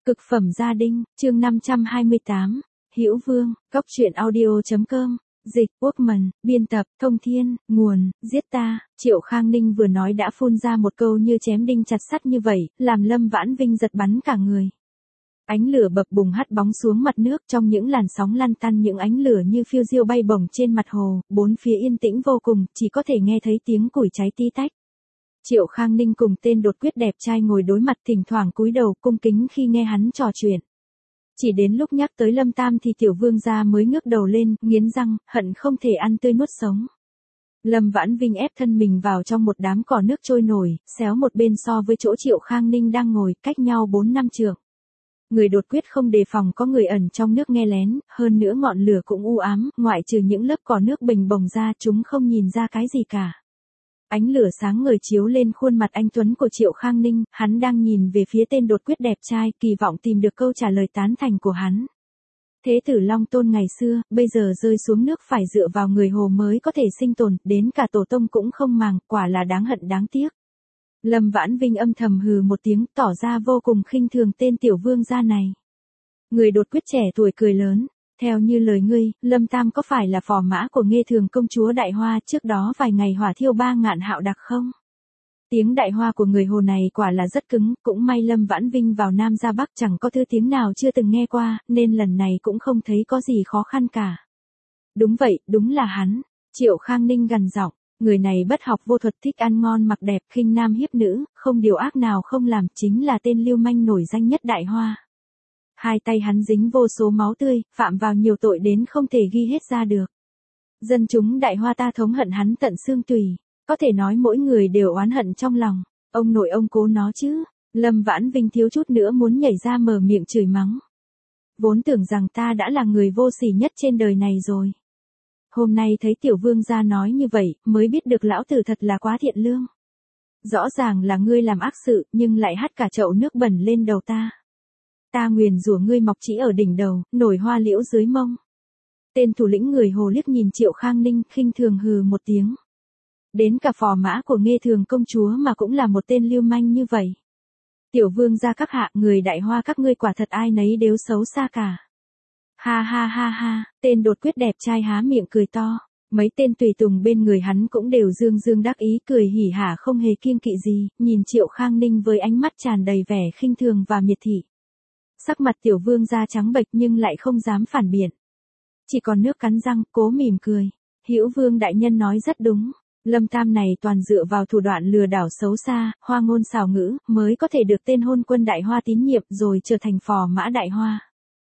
Cực phẩm gia đình, chương 528, Hữu Vương, Cóc truyện audio.com, dịch, Workman, biên tập, Thông Thiên, nguồn, giết ta. Triệu Khang Ninh vừa nói đã phun ra một câu như chém đinh chặt sắt như vậy, làm Lâm Vãn Vinh giật bắn cả người. Ánh lửa bập bùng hắt bóng xuống mặt nước, trong những làn sóng lăn tăn những ánh lửa như phiêu diêu bay bổng trên mặt hồ, bốn phía yên tĩnh vô cùng, chỉ có thể nghe thấy tiếng củi cháy tí tách. Triệu Khang Ninh cùng tên đột quyết đẹp trai ngồi đối mặt, thỉnh thoảng cúi đầu cung kính khi nghe hắn trò chuyện. Chỉ đến lúc nhắc tới Lâm Tam thì tiểu vương gia mới ngước đầu lên, nghiến răng, hận không thể ăn tươi nuốt sống. Lâm Vãn Vinh ép thân mình vào trong một đám cỏ nước trôi nổi, xéo một bên so với chỗ Triệu Khang Ninh đang ngồi, cách nhau 4-5 trượng. Người đột quyết không đề phòng có người ẩn trong nước nghe lén, hơn nữa ngọn lửa cũng u ám, ngoại trừ những lớp cỏ nước bình bồng ra chúng không nhìn ra cái gì cả. Ánh lửa sáng ngời chiếu lên khuôn mặt anh tuấn của Triệu Khang Ninh, hắn đang nhìn về phía tên đột quyết đẹp trai, kỳ vọng tìm được câu trả lời tán thành của hắn. Thế tử Long Tôn ngày xưa, bây giờ rơi xuống nước phải dựa vào người hồ mới có thể sinh tồn, đến cả tổ tông cũng không màng, quả là đáng hận đáng tiếc. Lâm Vãn Vinh âm thầm hừ một tiếng, tỏ ra vô cùng khinh thường tên tiểu vương gia này. Người đột quyết trẻ tuổi cười lớn. Theo như lời ngươi, Lâm Tam có phải là phò mã của Nghê Thường công chúa Đại Hoa trước đó vài ngày hỏa thiêu 3 ngạn hạo đặc không? Tiếng Đại Hoa của người hồ này quả là rất cứng, cũng may Lâm Vãn Vinh vào Nam ra Bắc chẳng có thứ tiếng nào chưa từng nghe qua, nên lần này cũng không thấy có gì khó khăn cả. Đúng vậy, đúng là hắn. Triệu Khang Ninh gằn giọng, người này bất học vô thuật, thích ăn ngon mặc đẹp, khinh nam hiếp nữ, không điều ác nào không làm, chính là tên lưu manh nổi danh nhất Đại Hoa. Hai tay hắn dính vô số máu tươi, phạm vào nhiều tội đến không thể ghi hết ra được. Dân chúng Đại Hoa ta thống hận hắn tận xương tùy, có thể nói mỗi người đều oán hận trong lòng. Ông nội ông cố nó chứ. Lâm Vãn Vinh thiếu chút nữa muốn nhảy ra mở miệng chửi mắng. Vốn tưởng rằng ta đã là người vô sỉ nhất trên đời này rồi. Hôm nay thấy tiểu vương gia nói như vậy, mới biết được lão tử thật là quá thiện lương. Rõ ràng là ngươi làm ác sự, nhưng lại hắt cả chậu nước bẩn lên đầu ta. Ta nguyền rủa ngươi mọc chỉ ở đỉnh đầu, nổi hoa liễu dưới mông. Tên thủ lĩnh người hồ liếc nhìn Triệu Khang Ninh, khinh thường hừ một tiếng. Đến cả phò mã của Nghê Thường công chúa mà cũng là một tên lưu manh như vậy. Tiểu vương gia các hạ, người Đại Hoa các ngươi quả thật ai nấy đều xấu xa cả. Ha ha ha ha, tên đột quyết đẹp trai há miệng cười to. Mấy tên tùy tùng bên người hắn cũng đều dương dương đắc ý, cười hỉ hả không hề kiêng kỵ gì, nhìn Triệu Khang Ninh với ánh mắt tràn đầy vẻ khinh thường và miệt thị. Sắc mặt tiểu vương da trắng bệch nhưng lại không dám phản biện. Chỉ còn nước cắn răng, cố mỉm cười. Hữu Vương đại nhân nói rất đúng. Lâm Tam này toàn dựa vào thủ đoạn lừa đảo xấu xa, hoa ngôn xảo ngữ, mới có thể được tên hôn quân Đại Hoa tín nhiệm rồi trở thành phò mã Đại Hoa.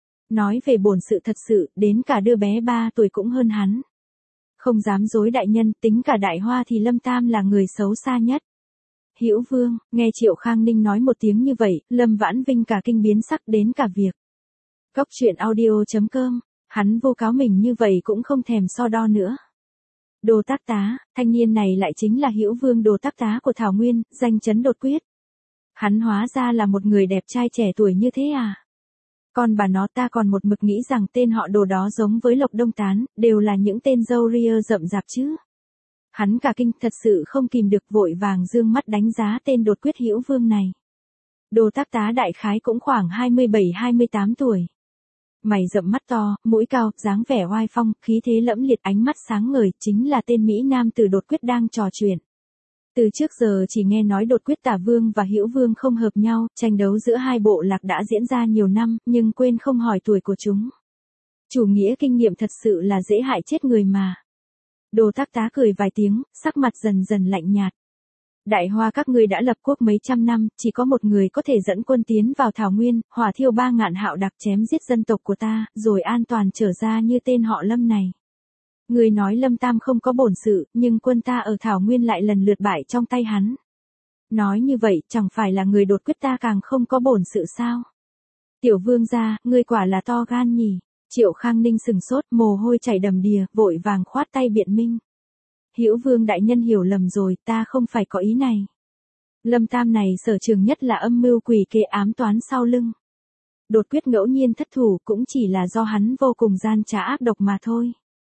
Nói về bổn sự thật sự, đến cả đứa bé 3 tuổi cũng hơn hắn. Không dám dối đại nhân, tính cả Đại Hoa thì Lâm Tam là người xấu xa nhất. Hữu Vương, nghe Triệu Khang Ninh nói một tiếng như vậy, Lâm Vãn Vinh cả kinh biến sắc, đến cả việc. Cóc truyện audio.com, hắn vô cáo mình như vậy cũng không thèm so đo nữa. Đồ Tác Tá, thanh niên này lại chính là Hữu Vương Đồ Tác Tá của Thảo Nguyên, danh chấn đột quyết. Hắn hóa ra là một người đẹp trai trẻ tuổi như thế à? Còn bà nó, ta còn một mực nghĩ rằng tên họ Đồ đó giống với Lộc Đông Tán, đều là những tên râu ria rậm rạp chứ. Hắn cả kinh, thật sự không kìm được, vội vàng dương mắt đánh giá tên đột quyết Hữu Vương này. Đồ Tác Tá đại khái cũng khoảng 27-28 tuổi. Mày rậm mắt to, mũi cao, dáng vẻ oai phong, khí thế lẫm liệt, ánh mắt sáng ngời, chính là tên Mỹ Nam từ đột quyết đang trò chuyện. Từ trước giờ chỉ nghe nói đột quyết Tả Vương và Hữu Vương không hợp nhau, tranh đấu giữa hai bộ lạc đã diễn ra nhiều năm, nhưng quên không hỏi tuổi của chúng. Chủ nghĩa kinh nghiệm thật sự là dễ hại chết người mà. Đồ Tác Tá cười vài tiếng, sắc mặt dần dần lạnh nhạt. Đại Hoa các ngươi đã lập quốc mấy trăm năm, chỉ có một người có thể dẫn quân tiến vào Thảo Nguyên, hỏa thiêu 3 ngạn hạo đặc, chém giết dân tộc của ta, rồi an toàn trở ra như tên họ Lâm này. Người nói Lâm Tam không có bổn sự, nhưng quân ta ở Thảo Nguyên lại lần lượt bại trong tay hắn. Nói như vậy, chẳng phải là người đột quyết ta càng không có bổn sự sao? Tiểu vương gia, ngươi quả là to gan nhỉ? Triệu Khang Ninh sừng sốt, mồ hôi chảy đầm đìa, vội vàng khoát tay biện minh. Hữu Vương đại nhân hiểu lầm rồi, ta không phải có ý này. Lâm Tam này sở trường nhất là âm mưu quỷ kế ám toán sau lưng. Đột quyết ngẫu nhiên thất thủ cũng chỉ là do hắn vô cùng gian trá ác độc mà thôi.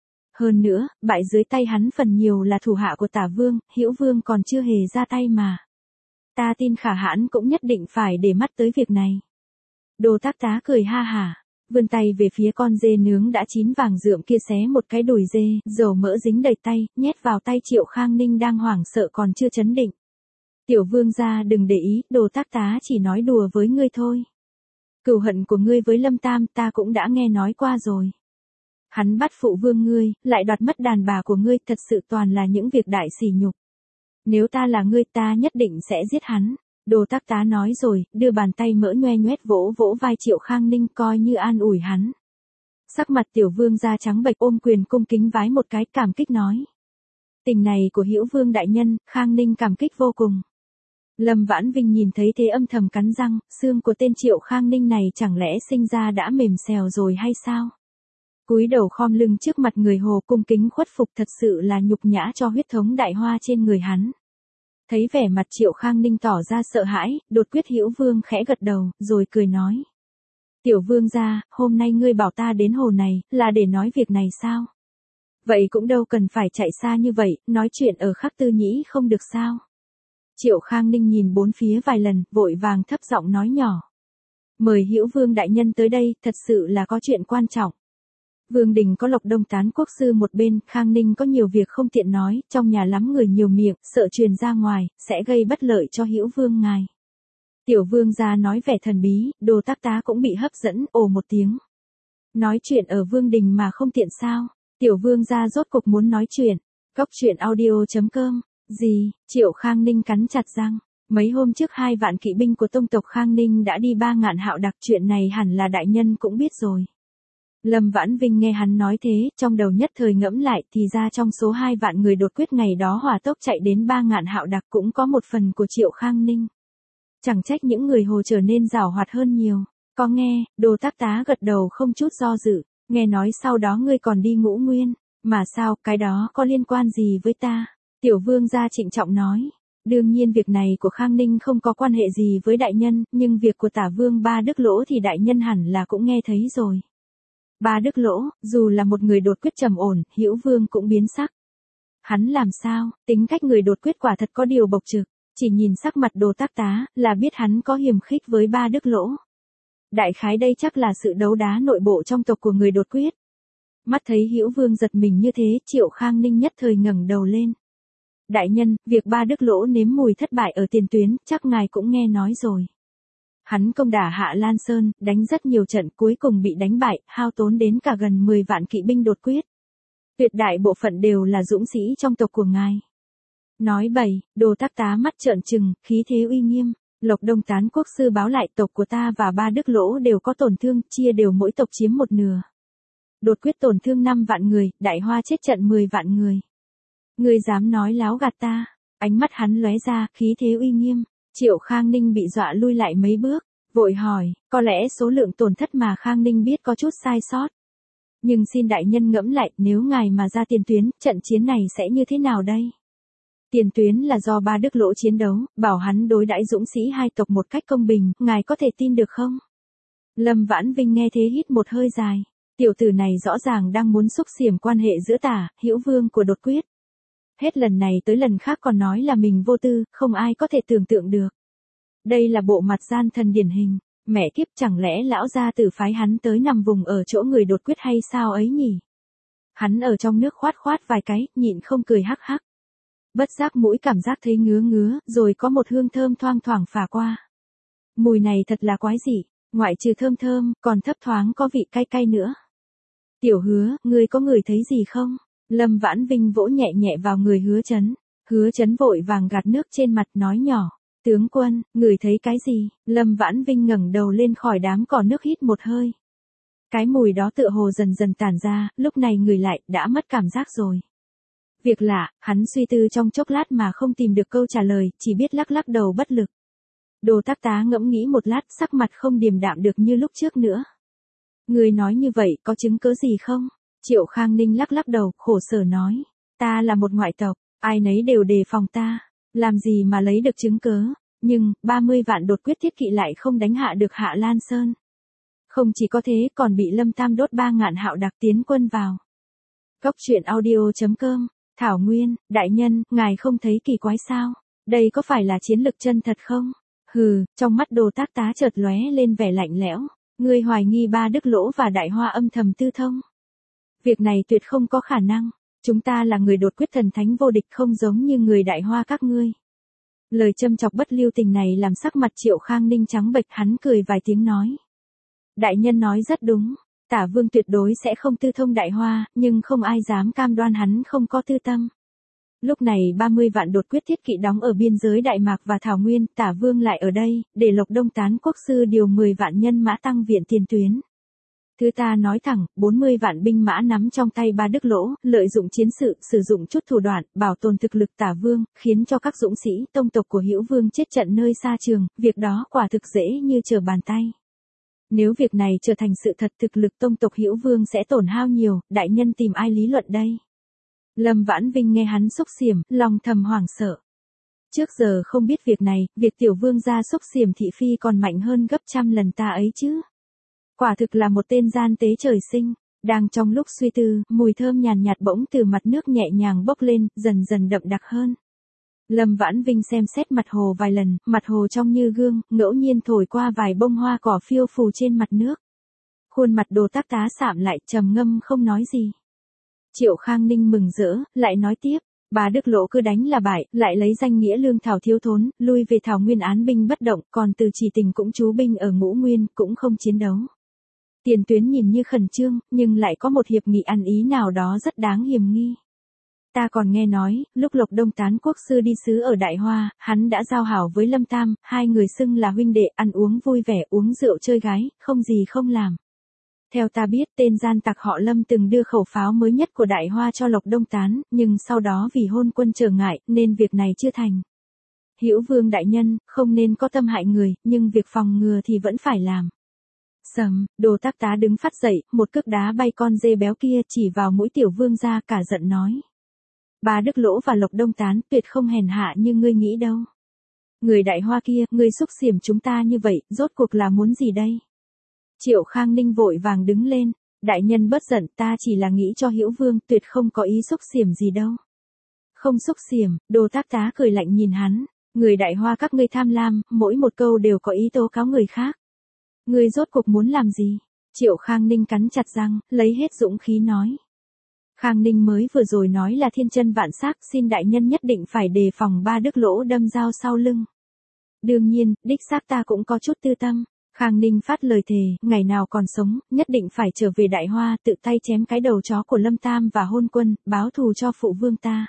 Hơn nữa, bại dưới tay hắn phần nhiều là thủ hạ của Tả Vương, Hữu Vương còn chưa hề ra tay mà. Ta tin khả hãn cũng nhất định phải để mắt tới việc này. Đồ Tác Tá cười ha hả, vươn tay về phía con dê nướng đã chín vàng rượm kia xé một cái đùi dê, dầu mỡ dính đầy tay, nhét vào tay Triệu Khang Ninh đang hoảng sợ còn chưa chấn định. Tiểu vương gia đừng để ý, Đồ Tác Tá chỉ nói đùa với ngươi thôi. Cừu hận của ngươi với Lâm Tam ta cũng đã nghe nói qua rồi. Hắn bắt phụ vương ngươi, lại đoạt mất đàn bà của ngươi, thật sự toàn là những việc đại sỉ nhục. Nếu ta là ngươi ta nhất định sẽ giết hắn. Đồ Tác Tá nói rồi, đưa bàn tay mỡ nhoe nhoét vỗ vỗ vai Triệu Khang Ninh coi như an ủi hắn. Sắc mặt tiểu vương da trắng bệch ôm quyền cung kính vái một cái cảm kích nói. Tình này của Hữu Vương đại nhân, Khang Ninh cảm kích vô cùng. Lâm Vãn Vinh nhìn thấy thế âm thầm cắn răng, xương của tên Triệu Khang Ninh này chẳng lẽ sinh ra đã mềm xèo rồi hay sao? Cúi đầu khom lưng trước mặt người Hồ cung kính khuất phục thật sự là nhục nhã cho huyết thống đại hoa trên người hắn. Thấy vẻ mặt Triệu Khang Ninh tỏ ra sợ hãi, đột quyết Hữu Vương khẽ gật đầu, rồi cười nói. Tiểu vương gia, hôm nay ngươi bảo ta đến hồ này, là để nói việc này sao? Vậy cũng đâu cần phải chạy xa như vậy, nói chuyện ở Khắc Tư Nhĩ không được sao? Triệu Khang Ninh nhìn bốn phía vài lần, vội vàng thấp giọng nói nhỏ. Mời Hữu Vương đại nhân tới đây, thật sự là có chuyện quan trọng. Vương đình có Lộc Đông Tán quốc sư một bên, Khang Ninh có nhiều việc không tiện nói, trong nhà lắm người nhiều miệng, sợ truyền ra ngoài, sẽ gây bất lợi cho Hữu Vương ngài. Tiểu vương gia nói vẻ thần bí, Đồ Tác Tá cũng bị hấp dẫn, ồ một tiếng. Nói chuyện ở vương đình mà không tiện sao? Tiểu vương gia rốt cục muốn nói chuyện. Cóc truyện audio.com. Gì? Triệu Khang Ninh cắn chặt răng. Mấy hôm trước 2 vạn kỵ binh của tông tộc Khang Ninh đã đi 3 ngạn hạo đặc, chuyện này hẳn là đại nhân cũng biết rồi. Lâm Vãn Vinh nghe hắn nói thế, trong đầu nhất thời ngẫm lại thì ra trong số 2 vạn người đột quyết ngày đó hỏa tốc chạy đến 3 ngạn hạo đặc cũng có một phần của Triệu Khang Ninh. Chẳng trách những người Hồ trở nên giàu hoạt hơn nhiều. Có nghe, Đồ Tác Tá gật đầu không chút do dự, nghe nói sau đó ngươi còn đi Ngũ Nguyên, mà sao, cái đó có liên quan gì với ta? Tiểu vương gia trịnh trọng nói, đương nhiên việc này của Khang Ninh không có quan hệ gì với đại nhân, nhưng việc của Tả Vương Ba Đức Lỗ thì đại nhân hẳn là cũng nghe thấy rồi. Ba Đức Lỗ, dù là một người đột quyết trầm ổn, Hữu Vương cũng biến sắc. Hắn làm sao, tính cách người đột quyết quả thật có điều bộc trực, chỉ nhìn sắc mặt Đồ Tác Tá, là biết hắn có hiềm khích với Ba Đức Lỗ. Đại khái đây chắc là sự đấu đá nội bộ trong tộc của người đột quyết. Mắt thấy Hữu Vương giật mình như thế, Triệu Khang Ninh nhất thời ngẩng đầu lên. Đại nhân, việc Ba Đức Lỗ nếm mùi thất bại ở tiền tuyến, chắc ngài cũng nghe nói rồi. Hắn công đả Hạ Lan Sơn, đánh rất nhiều trận, cuối cùng bị đánh bại, hao tốn đến cả gần 10 vạn kỵ binh đột quyết. Tuyệt đại bộ phận đều là dũng sĩ trong tộc của ngài. Nói bậy, Đồ Tác Tá mắt trợn trừng, khí thế uy nghiêm. Lộc Đông Tán quốc sư báo lại tộc của ta và Ba Đức Lỗ đều có tổn thương, chia đều mỗi tộc chiếm một nửa. Đột quyết tổn thương 5 vạn người, Đại Hoa chết trận 10 vạn người. Ngươi dám nói láo gạt ta? Ánh mắt hắn lóe ra, khí thế uy nghiêm. Triệu Khang Ninh bị dọa lui lại mấy bước, vội hỏi, có lẽ số lượng tổn thất mà Khang Ninh biết có chút sai sót. Nhưng xin đại nhân ngẫm lại, nếu ngài mà ra tiền tuyến, trận chiến này sẽ như thế nào đây? Tiền tuyến là do Ba Đức Lỗ chiến đấu, bảo hắn đối đãi dũng sĩ hai tộc một cách công bình, ngài có thể tin được không? Lâm Vãn Vinh nghe thế hít một hơi dài. Tiểu tử này rõ ràng đang muốn xúc xiểm quan hệ giữa Tả, Hữu Vương của đột quyết. Hết lần này tới lần khác còn nói là mình vô tư, không ai có thể tưởng tượng được. Đây là bộ mặt gian thần điển hình, mẹ kiếp chẳng lẽ lão gia tử phái hắn tới nằm vùng ở chỗ người đột quyết hay sao ấy nhỉ? Hắn ở trong nước khoát khoát vài cái, nhịn không cười hắc hắc. Bất giác mũi cảm giác thấy ngứa ngứa, rồi có một hương thơm thoang thoảng phả qua. Mùi này thật là quái dị, ngoại trừ thơm thơm, còn thấp thoáng có vị cay cay nữa. Tiểu Hứa, ngươi có ngửi thấy gì không? Lâm Vãn Vinh vỗ nhẹ nhẹ vào người Hứa Chấn. Hứa Chấn vội vàng gạt nước trên mặt nói nhỏ. Tướng quân, ngửi thấy cái gì? Lâm Vãn Vinh ngẩng đầu lên khỏi đám cỏ nước hít một hơi. Cái mùi đó tựa hồ dần dần tản ra, lúc này người lại, đã mất cảm giác rồi. Việc lạ, hắn suy tư trong chốc lát mà không tìm được câu trả lời, chỉ biết lắc lắc đầu bất lực. Đồ Tác Tá ngẫm nghĩ một lát, sắc mặt không điềm đạm được như lúc trước nữa. Người nói như vậy, có chứng cớ gì không? Triệu Khang Ninh lắc lắc đầu, khổ sở nói. Ta là một ngoại tộc, ai nấy đều đề phòng ta. Làm gì mà lấy được chứng cớ, nhưng, 30 vạn đột quyết thiết kỵ lại không đánh hạ được Hạ Lan Sơn. Không chỉ có thế còn bị Lâm Tam đốt 3 ngạn hạo đặc tiến quân vào. Cóc truyện audio.com, Thảo Nguyên, đại nhân, ngài không thấy kỳ quái sao? Đây có phải là chiến lực chân thật không? Hừ, trong mắt Đồ Tác Tá chợt lóe lên vẻ lạnh lẽo. Ngươi hoài nghi Ba Đức Lỗ và Đại Hoa âm thầm tư thông. Việc này tuyệt không có khả năng. Chúng ta là người đột quyết thần thánh vô địch, không giống như người Đại Hoa các ngươi. Lời châm chọc bất lưu tình này làm sắc mặt Triệu Khang Ninh trắng bệch, hắn cười vài tiếng nói. Đại nhân nói rất đúng, Tả Vương tuyệt đối sẽ không tư thông Đại Hoa, nhưng không ai dám cam đoan hắn không có tư tâm. Lúc này 30 vạn đột quyết thiết kỵ đóng ở biên giới Đại Mạc và Thảo Nguyên, Tả Vương lại ở đây, để Lộc Đông Tán quốc sư điều 10 vạn nhân mã tăng viện tiền tuyến. Thứ ta nói thẳng, 40 vạn binh mã nắm trong tay Ba Đức Lỗ, lợi dụng chiến sự, sử dụng chút thủ đoạn, bảo tồn thực lực Tả Vương, khiến cho các dũng sĩ, tông tộc của Hữu Vương chết trận nơi xa trường, việc đó quả thực dễ như trở bàn tay. Nếu việc này trở thành sự thật, thực lực tông tộc Hữu Vương sẽ tổn hao nhiều, đại nhân tìm ai lý luận đây? Lâm Vãn Vinh nghe hắn xúc xiểm, lòng thầm hoảng sợ. Trước giờ không biết việc này, việc tiểu vương gia xúc xiểm thị phi còn mạnh hơn gấp trăm lần ta ấy chứ. Quả thực là một tên gian tế trời sinh. Đang trong lúc suy tư, mùi thơm nhàn nhạt bỗng từ mặt nước nhẹ nhàng bốc lên, dần dần đậm đặc hơn. Lâm Vãn Vinh xem xét mặt hồ vài lần, mặt hồ trong như gương, ngẫu nhiên thổi qua vài bông hoa cỏ phiêu phù trên mặt nước. Khuôn mặt Đồ Tác Tá sạm lại, trầm ngâm không nói gì. Triệu Khang Ninh mừng rỡ, lại nói tiếp. Ba Đức Lỗ cứ đánh là bại, lại lấy danh nghĩa lương thảo thiếu thốn, lui về Thảo Nguyên án binh bất động, còn Từ Chỉ Tình cũng trú binh ở Ngũ Nguyên, cũng không chiến đấu. Tiền tuyến nhìn như khẩn trương, nhưng lại có một hiệp nghị ăn ý nào đó rất đáng hiềm nghi. Ta còn nghe nói, lúc Lộc Đông Tán quốc sư đi sứ ở Đại Hoa, hắn đã giao hảo với Lâm Tam, hai người xưng là huynh đệ, ăn uống vui vẻ, uống rượu chơi gái, không gì không làm. Theo ta biết, tên gian tặc họ Lâm từng đưa khẩu pháo mới nhất của Đại Hoa cho Lộc Đông Tán, nhưng sau đó vì hôn quân trở ngại, nên việc này chưa thành. Hữu Vương đại nhân, không nên có tâm hại người, nhưng việc phòng ngừa thì vẫn phải làm. Sầm, Đồ Tác Tá đứng phát dậy, một cước đá bay con dê béo kia chỉ vào mũi tiểu vương ra, cả giận nói. Ba Đức Lỗ và Lộc Đông Tán tuyệt không hèn hạ như ngươi nghĩ đâu. Người Đại Hoa kia, ngươi xúc xiểm chúng ta như vậy, rốt cuộc là muốn gì đây? Triệu Khang Ninh vội vàng đứng lên. Đại nhân bớt giận, ta chỉ là nghĩ cho Hữu Vương, tuyệt không có ý xúc xiểm gì đâu. Không xúc xiểm, Đồ Tác Tá cười lạnh nhìn hắn. Người Đại Hoa các ngươi tham lam, mỗi một câu đều có ý tố cáo người khác. Ngươi rốt cuộc muốn làm gì? Triệu Khang Ninh cắn chặt răng, lấy hết dũng khí nói. Khang Ninh mới vừa rồi nói là thiên chân vạn sắc, xin đại nhân nhất định phải đề phòng Ba Đức Lỗ đâm dao sau lưng. Đương nhiên, đích xác ta cũng có chút tư tâm. Khang Ninh phát lời thề, ngày nào còn sống, nhất định phải trở về Đại Hoa, tự tay chém cái đầu chó của Lâm Tam và hôn quân, báo thù cho phụ vương ta.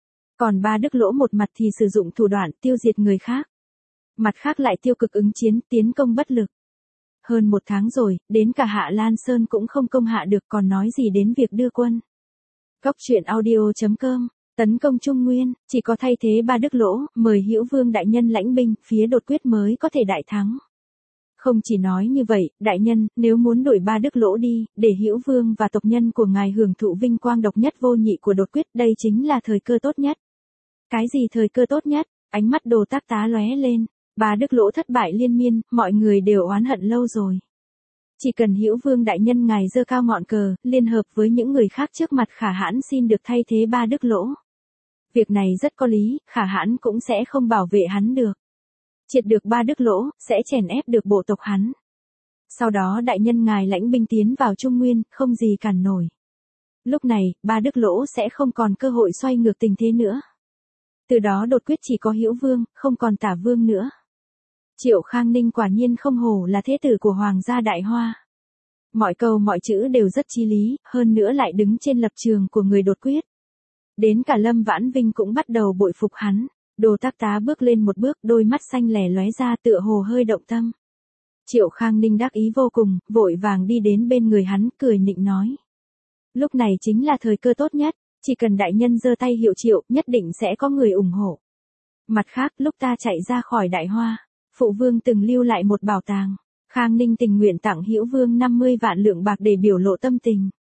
Còn Ba Đức Lỗ một mặt thì sử dụng thủ đoạn tiêu diệt người khác. Mặt khác lại tiêu cực ứng chiến, tiến công bất lực. Hơn 1 tháng rồi, đến cả Hạ Lan Sơn cũng không công hạ được, còn nói gì đến việc đưa quân. Cóc truyện audio.com, tấn công Trung Nguyên, chỉ có thay thế Ba Đức Lỗ, mời Hữu Vương đại nhân lãnh binh, phía đột quyết mới có thể đại thắng. Không chỉ nói như vậy, đại nhân, nếu muốn đuổi Ba Đức Lỗ đi, để Hữu Vương và tộc nhân của ngài hưởng thụ vinh quang độc nhất vô nhị của đột quyết, đây chính là thời cơ tốt nhất. Cái gì thời cơ tốt nhất? Ánh mắt Đồ Tác Tá lóe lên. Ba Đức Lỗ thất bại liên miên, mọi người đều oán hận lâu rồi. Chỉ cần Hữu Vương đại nhân ngài giơ cao ngọn cờ, liên hợp với những người khác trước mặt Khả Hãn xin được thay thế Ba Đức Lỗ. Việc này rất có lý, Khả Hãn cũng sẽ không bảo vệ hắn được. Triệt được Ba Đức Lỗ, sẽ chèn ép được bộ tộc hắn. Sau đó đại nhân ngài lãnh binh tiến vào Trung Nguyên, không gì cản nổi. Lúc này, Ba Đức Lỗ sẽ không còn cơ hội xoay ngược tình thế nữa. Từ đó đột quyết chỉ có Hữu Vương, không còn Tả Vương nữa. Triệu Khang Ninh quả nhiên không hổ là thế tử của Hoàng gia Đại Hoa. Mọi câu mọi chữ đều rất chí lý, hơn nữa lại đứng trên lập trường của người đột quyết. Đến cả Lâm Vãn Vinh cũng bắt đầu bội phục hắn. Đồ Tác Tá bước lên một bước, đôi mắt xanh lẻ lóe ra, tựa hồ hơi động tâm. Triệu Khang Ninh đắc ý vô cùng, vội vàng đi đến bên người hắn, cười nịnh nói. Lúc này chính là thời cơ tốt nhất, chỉ cần đại nhân giơ tay hiệu triệu, nhất định sẽ có người ủng hộ. Mặt khác, lúc ta chạy ra khỏi Đại Hoa, phụ vương từng lưu lại một bảo tàng. Khang Ninh tình nguyện tặng Hữu Vương 50 vạn lượng bạc để biểu lộ tâm tình.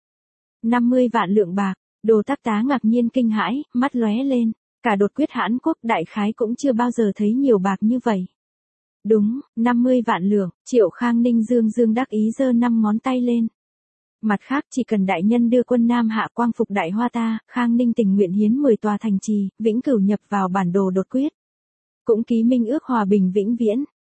50 vạn lượng bạc, Đồ Tác Tá ngạc nhiên kinh hãi, mắt lóe lên. Cả đột quyết Hãn quốc đại khái cũng chưa bao giờ thấy nhiều bạc như vậy. Đúng, 50 vạn lượng, Triệu Khang Ninh dương đắc ý giơ 5 ngón tay lên. Mặt khác chỉ cần đại nhân đưa quân Nam hạ quang phục Đại Hoa ta, Khang Ninh tình nguyện hiến 10 tòa thành trì, vĩnh cửu nhập vào bản đồ đột quyết. Cũng ký minh ước hòa bình vĩnh viễn.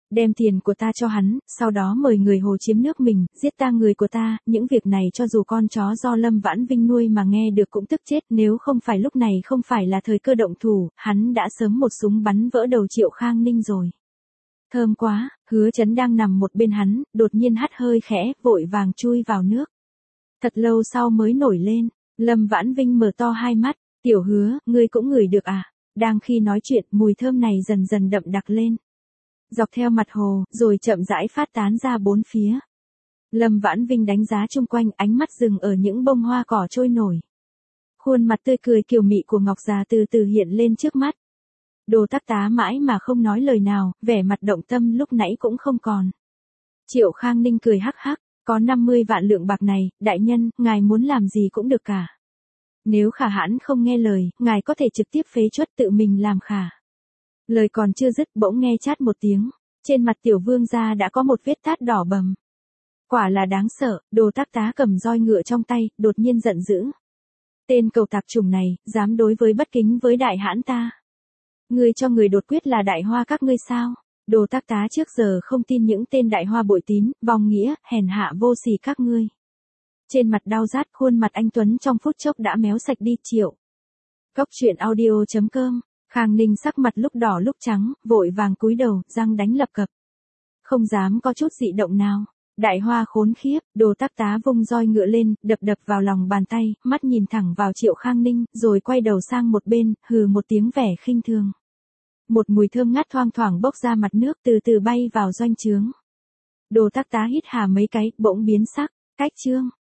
Đem tiền của ta cho hắn, sau đó mời người Hồ chiếm nước mình, giết ta người của ta, những việc này cho dù con chó do Lâm Vãn Vinh nuôi mà nghe được cũng tức chết, nếu không phải lúc này không phải là thời cơ động thủ, hắn đã sớm một súng bắn vỡ đầu Triệu Khang Ninh rồi. Thơm quá, Hứa Chấn đang nằm một bên hắn, đột nhiên hắt hơi khẽ, vội vàng chui vào nước. Thật lâu sau mới nổi lên, Lâm Vãn Vinh mở to hai mắt, tiểu Hứa, ngươi cũng ngửi được à? Đang khi nói chuyện, mùi thơm này dần dần đậm đặc lên. Dọc theo mặt hồ, rồi chậm rãi phát tán ra bốn phía. Lâm Vãn Vinh đánh giá chung quanh, ánh mắt dừng ở những bông hoa cỏ trôi nổi. Khuôn mặt tươi cười kiều mị của Ngọc già từ từ hiện lên trước mắt. Đồ Tác Tá mãi mà không nói lời nào, vẻ mặt động tâm lúc nãy cũng không còn. Triệu Khang Ninh cười hắc hắc, có 50 vạn lượng bạc này, đại nhân, ngài muốn làm gì cũng được cả. Nếu Khả Hãn không nghe lời, ngài có thể trực tiếp phế truất tự mình làm khả. Lời còn chưa dứt bỗng nghe chát một tiếng, trên mặt tiểu vương gia đã có một vết tát đỏ bầm. Quả là đáng sợ, Đồ Tác Tá cầm roi ngựa trong tay, đột nhiên giận dữ. Tên cầu tặc chủng này, dám đối với bất kính với đại hãn ta. Ngươi cho người đột quyết là đại hoa các ngươi sao? Đồ Tác Tá trước giờ không tin những tên đại hoa bội tín, vong nghĩa, hèn hạ vô sỉ các ngươi. Trên mặt đau rát, khuôn mặt anh Tuấn trong phút chốc đã méo sạch đi. Triệu. Cốc truyện audio.com. Khang Ninh sắc mặt lúc đỏ lúc trắng, vội vàng cúi đầu, răng đánh lập cập. Không dám có chút dị động nào. Đại hoa khốn khiếp, Đồ Tác Tá vung roi ngựa lên, đập đập vào lòng bàn tay, mắt nhìn thẳng vào Triệu Khang Ninh, rồi quay đầu sang một bên, hừ một tiếng vẻ khinh thường. Một mùi thơm ngát thoang thoảng bốc ra mặt nước từ từ bay vào doanh trướng. Đồ Tác Tá hít hà mấy cái, bỗng biến sắc, cách chương.